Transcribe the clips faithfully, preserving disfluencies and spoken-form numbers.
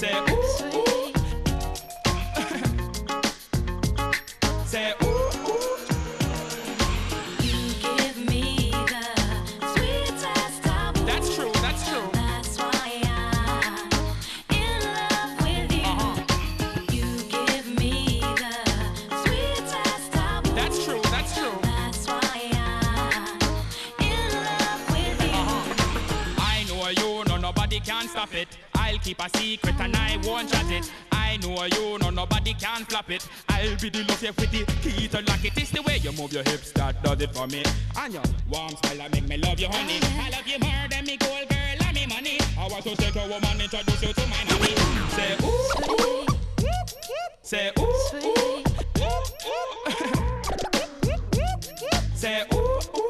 Say ooh, ooh. Say ooh, ooh. You give me the sweetest of. That's true, that's true. That's why I'm in love with you. Uh-huh. You give me the sweetest of. That's true, that's true. That's why I'm in love with you. Uh-huh. I know you, no nobody can stop it. I'll keep a secret and I won't chat it. I know you, no nobody can flop it. I'll be the love you with the key to lock it. It's the way you move your hips that does it for me. And your warm smile that make me love you, honey. I love you more than me gold girl and me money. I want to take a woman, introduce you to my mommy. Say ooh, ooh. Say ooh, ooh. Say ooh, ooh.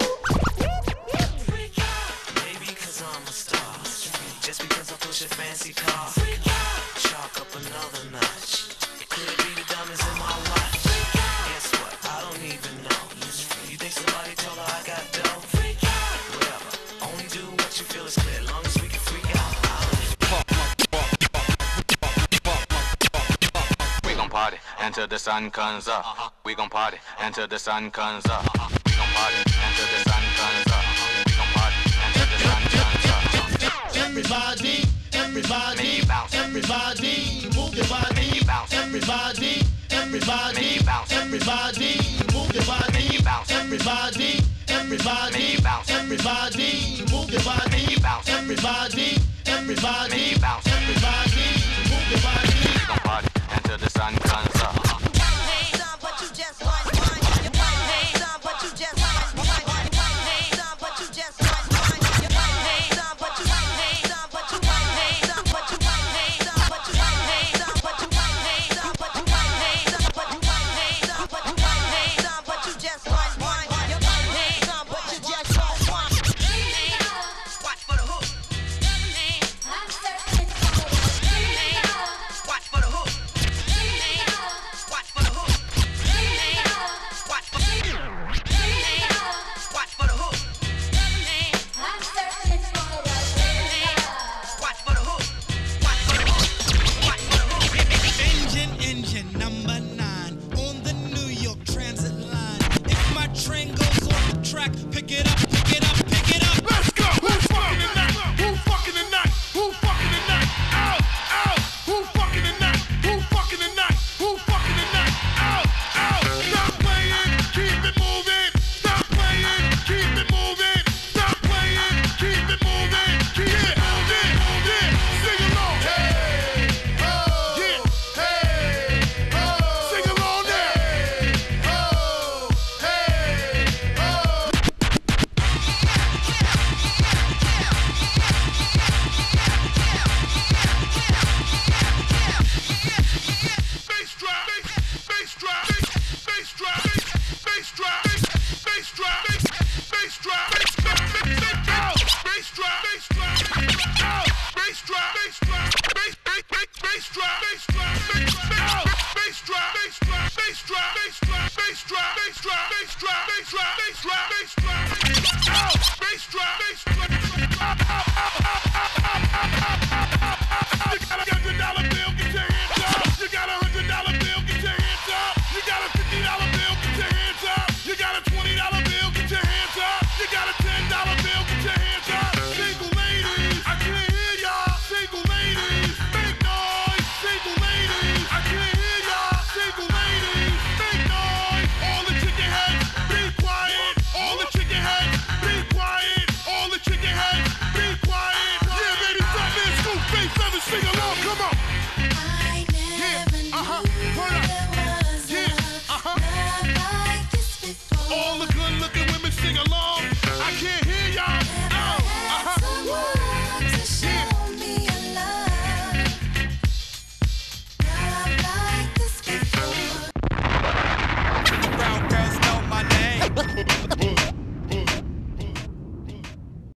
Maybe cause I'm a star, just because I push a fancy car. Chalk up another notch. Could it be the diamonds in my watch? Guess what? I don't even know. You think somebody told her I got dough? Whatever. Only do what you feel is clear, as long as we can freak out. We gon' party until the sun comes up. We gon' party until the sun comes up. We gon' party until the sun comes up. We gon' party until the sun comes up. Everybody, everybody, everybody, move your body. Everybody, everybody, everybody, move your body. Everybody, everybody, everybody, move your body. Everybody, everybody,